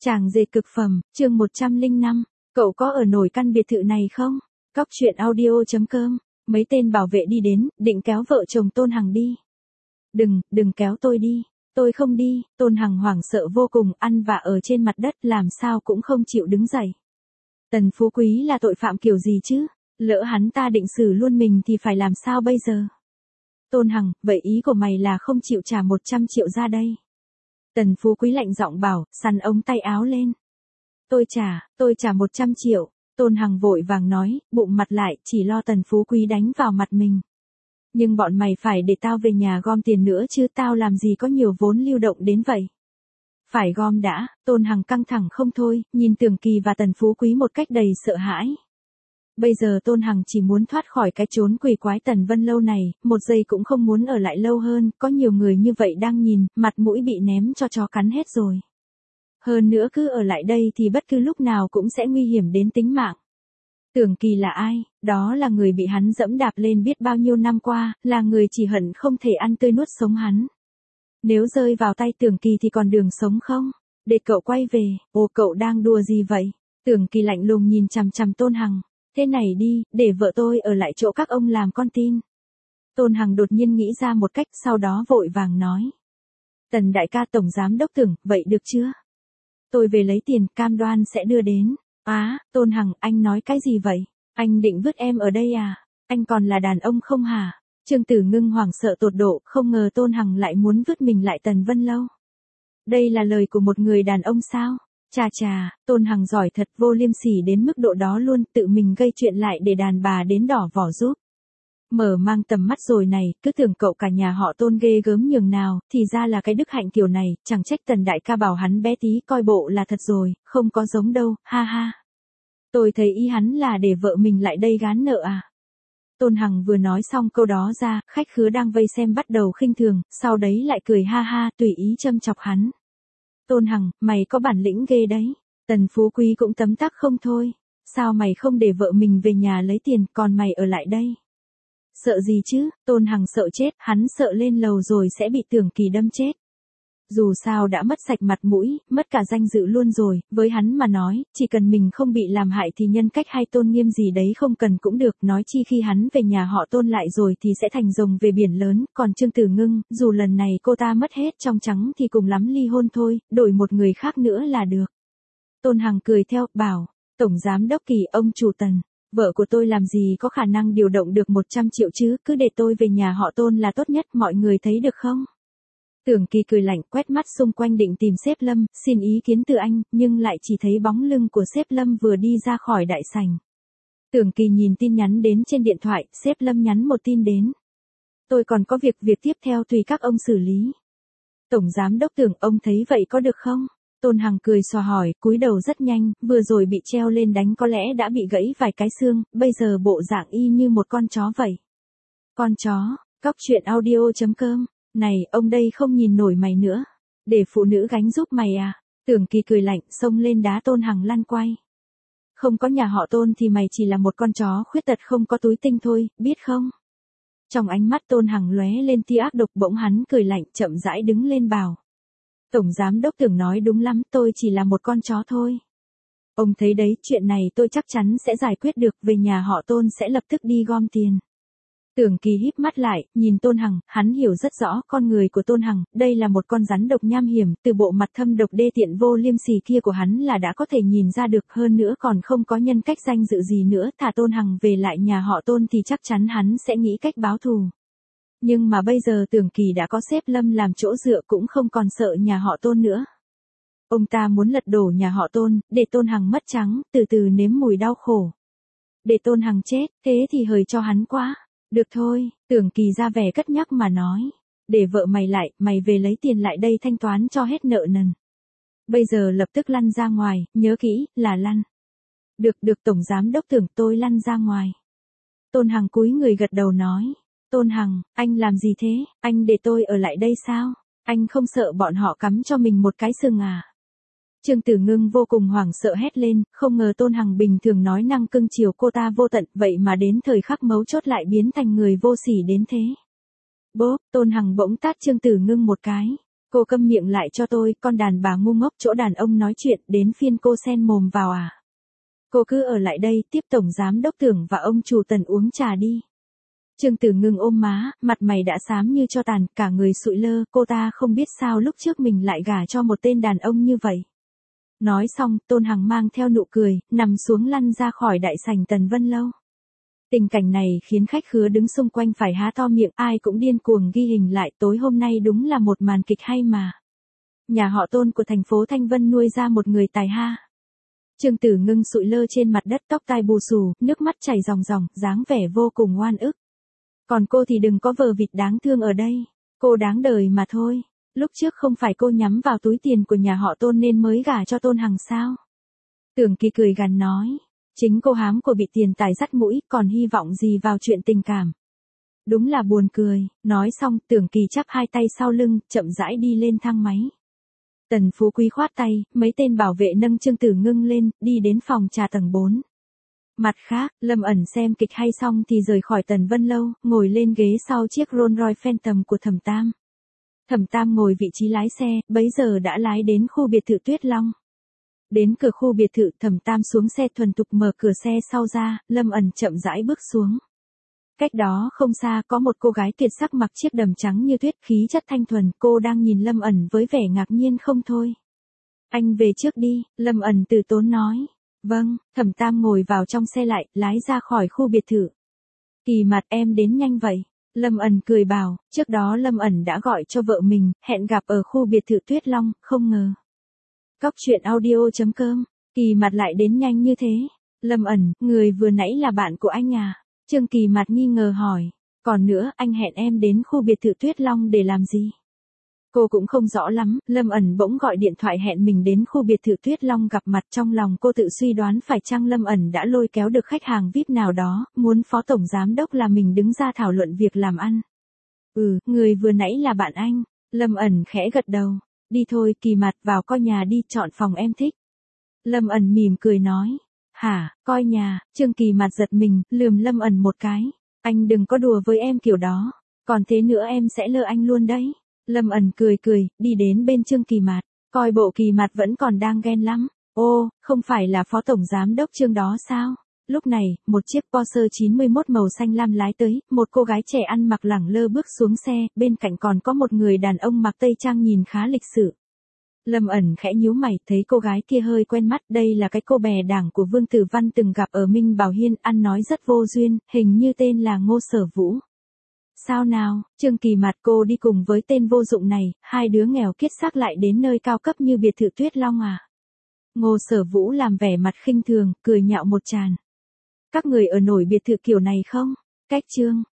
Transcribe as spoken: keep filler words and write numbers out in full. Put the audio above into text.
Chàng dệt cực phẩm, chương một trăm lẻ năm, cậu có ở nổi căn biệt thự này không? Cóc truyện audio chấm com, mấy tên bảo vệ đi đến, định kéo vợ chồng Tôn Hằng đi. Đừng, đừng kéo tôi đi, tôi không đi. Tôn Hằng hoảng sợ vô cùng, ăn vạ ở trên mặt đất làm sao cũng không chịu đứng dậy. Tần Phú Quý là tội phạm kiểu gì chứ? Lỡ hắn ta định xử luôn mình thì phải làm sao bây giờ? Tôn Hằng, vậy ý của mày là không chịu trả một trăm triệu ra đây? Tần Phú Quý lạnh giọng bảo, sắn ống tay áo lên. Tôi trả, tôi trả một trăm triệu. Tôn Hằng vội vàng nói, bụng mặt lại, chỉ lo Tần Phú Quý đánh vào mặt mình. Nhưng bọn mày phải để tao về nhà gom tiền nữa chứ, tao làm gì có nhiều vốn lưu động đến vậy. Phải gom đã. Tôn Hằng căng thẳng không thôi, nhìn Tưởng Kỳ và Tần Phú Quý một cách đầy sợ hãi. Bây giờ Tôn Hằng chỉ muốn thoát khỏi cái chốn quỷ quái Tần Vân Lâu này, một giây cũng không muốn ở lại lâu hơn, có nhiều người như vậy đang nhìn, mặt mũi bị ném cho chó cắn hết rồi. Hơn nữa cứ ở lại đây thì bất cứ lúc nào cũng sẽ nguy hiểm đến tính mạng. Tưởng Kỳ là ai? Đó là người bị hắn dẫm đạp lên biết bao nhiêu năm qua, là người chỉ hận không thể ăn tươi nuốt sống hắn. Nếu rơi vào tay Tưởng Kỳ thì còn đường sống không? Để cậu quay về, ồ cậu đang đùa gì vậy? Tưởng Kỳ lạnh lùng nhìn chằm chằm Tôn Hằng. Thế này đi, để vợ tôi ở lại chỗ các ông làm con tin. Tôn Hằng đột nhiên nghĩ ra một cách, sau đó vội vàng nói. Tần đại ca tổng giám đốc Tưởng, vậy được chưa? Tôi về lấy tiền, cam đoan sẽ đưa đến. Á, à, Tôn Hằng, anh nói cái gì vậy? Anh định vứt em ở đây à? Anh còn là đàn ông không hả? Trương Tử Ngưng hoảng sợ tột độ, không ngờ Tôn Hằng lại muốn vứt mình lại Tần Vân Lâu. Đây là lời của một người đàn ông sao? Chà chà, Tôn Hằng giỏi thật, vô liêm sỉ đến mức độ đó luôn, tự mình gây chuyện lại để đàn bà đến đỏ vỏ giúp. Mở mang tầm mắt rồi này, cứ tưởng cậu cả nhà họ Tôn ghê gớm nhường nào, thì ra là cái đức hạnh kiểu này, chẳng trách Tần đại ca bảo hắn bé tí, coi bộ là thật rồi, không có giống đâu, ha ha. Tôi thấy ý hắn là để vợ mình lại đây gán nợ à. Tôn Hằng vừa nói xong câu đó ra, khách khứa đang vây xem bắt đầu khinh thường, sau đấy lại cười ha ha, tùy ý châm chọc hắn. Tôn Hằng, mày có bản lĩnh ghê đấy. Tần Phú Quý cũng tấm tắc không thôi. Sao mày không để vợ mình về nhà lấy tiền, còn mày ở lại đây? Sợ gì chứ? Tôn Hằng sợ chết, hắn sợ lên lầu rồi sẽ bị Tưởng Kỳ đâm chết. Dù sao đã mất sạch mặt mũi, mất cả danh dự luôn rồi, với hắn mà nói, chỉ cần mình không bị làm hại thì nhân cách hay tôn nghiêm gì đấy không cần cũng được, nói chi khi hắn về nhà họ Tôn lại rồi thì sẽ thành rồng về biển lớn, còn Trương Tử Ngưng, dù lần này cô ta mất hết trong trắng thì cùng lắm ly hôn thôi, đổi một người khác nữa là được. Tôn Hằng cười theo, bảo, Tổng Giám Đốc Kỳ, ông chủ Tần, vợ của tôi làm gì có khả năng điều động được một trăm triệu chứ, cứ để tôi về nhà họ Tôn là tốt nhất, mọi người thấy được không? Tưởng Kỳ cười lạnh, quét mắt xung quanh định tìm sếp Lâm, xin ý kiến từ anh, nhưng lại chỉ thấy bóng lưng của sếp Lâm vừa đi ra khỏi đại sảnh. Tưởng Kỳ nhìn tin nhắn đến trên điện thoại, sếp Lâm nhắn một tin đến. Tôi còn có việc, việc tiếp theo tùy các ông xử lý. Tổng Giám Đốc Tưởng, ông thấy vậy có được không? Tôn Hằng cười xòa hỏi, cúi đầu rất nhanh, vừa rồi bị treo lên đánh có lẽ đã bị gãy vài cái xương, bây giờ bộ dạng y như một con chó vậy. Con chó, cóc truyện audio chấm com. Này, ông đây không nhìn nổi mày nữa. Để phụ nữ gánh giúp mày à? Tưởng Kỳ cười lạnh, xông lên đá Tôn Hằng lăn quay. Không có nhà họ Tôn thì mày chỉ là một con chó khuyết tật không có túi tinh thôi, biết không? Trong ánh mắt Tôn Hằng lóe lên tia ác độc, bỗng hắn cười lạnh, chậm rãi đứng lên bảo. Tổng Giám Đốc Tưởng nói đúng lắm, tôi chỉ là một con chó thôi. Ông thấy đấy, chuyện này tôi chắc chắn sẽ giải quyết được, về nhà họ Tôn sẽ lập tức đi gom tiền. Tưởng Kỳ híp mắt lại, nhìn Tôn Hằng, hắn hiểu rất rõ con người của Tôn Hằng, đây là một con rắn độc nham hiểm, từ bộ mặt thâm độc đê tiện vô liêm sỉ kia của hắn là đã có thể nhìn ra được, hơn nữa còn không có nhân cách danh dự gì nữa, thả Tôn Hằng về lại nhà họ Tôn thì chắc chắn hắn sẽ nghĩ cách báo thù. Nhưng mà bây giờ Tưởng Kỳ đã có sếp Lâm làm chỗ dựa cũng không còn sợ nhà họ Tôn nữa. Ông ta muốn lật đổ nhà họ Tôn, để Tôn Hằng mất trắng, từ từ nếm mùi đau khổ. Để Tôn Hằng chết, thế thì hời cho hắn quá. Được thôi, Tưởng Kỳ ra vẻ cất nhắc mà nói. Để vợ mày lại, mày về lấy tiền lại đây thanh toán cho hết nợ nần. Bây giờ lập tức lăn ra ngoài, nhớ kỹ, là lăn. Được, được Tổng Giám Đốc Tưởng, tôi lăn ra ngoài. Tôn Hằng cúi người gật đầu nói. Tôn Hằng, anh làm gì thế, anh để tôi ở lại đây sao? Anh không sợ bọn họ cắm cho mình một cái sừng à? Trương Tử Ngưng vô cùng hoảng sợ hét lên, không ngờ Tôn Hằng bình thường nói năng cưng chiều cô ta vô tận, vậy mà đến thời khắc mấu chốt lại biến thành người vô sỉ đến thế. Bốp, Tôn Hằng bỗng tát Trương Tử Ngưng một cái. Cô câm miệng lại cho tôi, con đàn bà ngu ngốc, chỗ đàn ông nói chuyện, đến phiên cô xen mồm vào à? Cô cứ ở lại đây, tiếp tổng giám đốc Tưởng và ông chủ Tần uống trà đi. Trương Tử Ngưng ôm má, mặt mày đã xám như tro tàn, cả người sụi lơ, cô ta không biết sao lúc trước mình lại gả cho một tên đàn ông như vậy. Nói xong, Tôn Hằng mang theo nụ cười, nằm xuống lăn ra khỏi đại sảnh Tần Vân Lâu. Tình cảnh này khiến khách khứa đứng xung quanh phải há to miệng, ai cũng điên cuồng ghi hình lại, tối hôm nay đúng là một màn kịch hay mà. Nhà họ Tôn của thành phố Thanh Vân nuôi ra một người tài ha. Trương Tử Ngưng sụi lơ trên mặt đất, tóc tai bù xù, nước mắt chảy ròng ròng, dáng vẻ vô cùng oan ức. Còn cô thì đừng có vờ vịt đáng thương ở đây, cô đáng đời mà thôi. Lúc trước không phải cô nhắm vào túi tiền của nhà họ Tôn nên mới gả cho Tôn Hằng sao? Tưởng Kỳ cười gằn nói, chính cô hám của bị tiền tài dắt mũi, còn hy vọng gì vào chuyện tình cảm. Đúng là buồn cười, nói xong Tưởng Kỳ chắp hai tay sau lưng, chậm rãi đi lên thang máy. Tần Phú Quý khoát tay, mấy tên bảo vệ nâng Trương Tử Ngưng lên, đi đến phòng trà tầng bốn. Mặt khác, Lâm Ẩn xem kịch hay xong thì rời khỏi Tần Vân Lâu, ngồi lên ghế sau chiếc Rolls Royce Phantom của Thẩm Tam. Thẩm Tam ngồi vị trí lái xe, bấy giờ đã lái đến khu biệt thự Tuyết Long. Đến cửa khu biệt thự, Thẩm Tam xuống xe thuần thục mở cửa xe sau ra, Lâm Ẩn chậm rãi bước xuống. Cách đó không xa có một cô gái tuyệt sắc mặc chiếc đầm trắng như tuyết, khí chất thanh thuần, cô đang nhìn Lâm Ẩn với vẻ ngạc nhiên không thôi. Anh về trước đi, Lâm Ẩn từ tốn nói. Vâng, Thẩm Tam ngồi vào trong xe lại, lái ra khỏi khu biệt thự. Kỳ Mặt, em đến nhanh vậy. Lâm Ẩn cười bảo, trước đó Lâm Ẩn đã gọi cho vợ mình, hẹn gặp ở khu biệt thự Tuyết Long, không ngờ. Cóc truyện audio chấm com, Kỳ Mặt lại đến nhanh như thế. Lâm Ẩn, người vừa nãy là bạn của anh à? Trương Kỳ Mặt nghi ngờ hỏi, còn nữa, anh hẹn em đến khu biệt thự Tuyết Long để làm gì? Cô cũng không rõ lắm, Lâm Ẩn bỗng gọi điện thoại hẹn mình đến khu biệt thự Tuyết Long gặp mặt, trong lòng cô tự suy đoán phải chăng Lâm Ẩn đã lôi kéo được khách hàng vi ai pi nào đó, muốn phó tổng giám đốc là mình đứng ra thảo luận việc làm ăn. Ừ, người vừa nãy là bạn anh. Lâm Ẩn khẽ gật đầu. Đi thôi, Kỳ Mặt, vào coi nhà đi, chọn phòng em thích. Lâm Ẩn mỉm cười nói. Hả, coi nhà? Trương Kỳ Mặt giật mình, lườm Lâm Ẩn một cái. Anh đừng có đùa với em kiểu đó, còn thế nữa em sẽ lơ anh luôn đấy. Lâm Ẩn cười cười, đi đến bên Trương Kỳ Mạt, coi bộ Kỳ Mạt vẫn còn đang ghen lắm. Ô, không phải là phó tổng giám đốc Trương đó sao? Lúc này, một chiếc Porsche chín mươi mốt màu xanh lam lái tới, một cô gái trẻ ăn mặc lẳng lơ bước xuống xe, bên cạnh còn có một người đàn ông mặc tây trang nhìn khá lịch sự. Lâm Ẩn khẽ nhíu mày, thấy cô gái kia hơi quen mắt, đây là cái cô bè đảng của Vương Tử Văn từng gặp ở Minh Bảo Hiên, ăn nói rất vô duyên, hình như tên là Ngô Sở Vũ. Sao nào, Trương Kỳ Mặt, cô đi cùng với tên vô dụng này, hai đứa nghèo kiết xác lại đến nơi cao cấp như biệt thự Tuyết Long à? Ngô Sở Vũ làm vẻ mặt khinh thường, cười nhạo một tràng. Các người ở nổi biệt thự kiểu này không? Cách Trương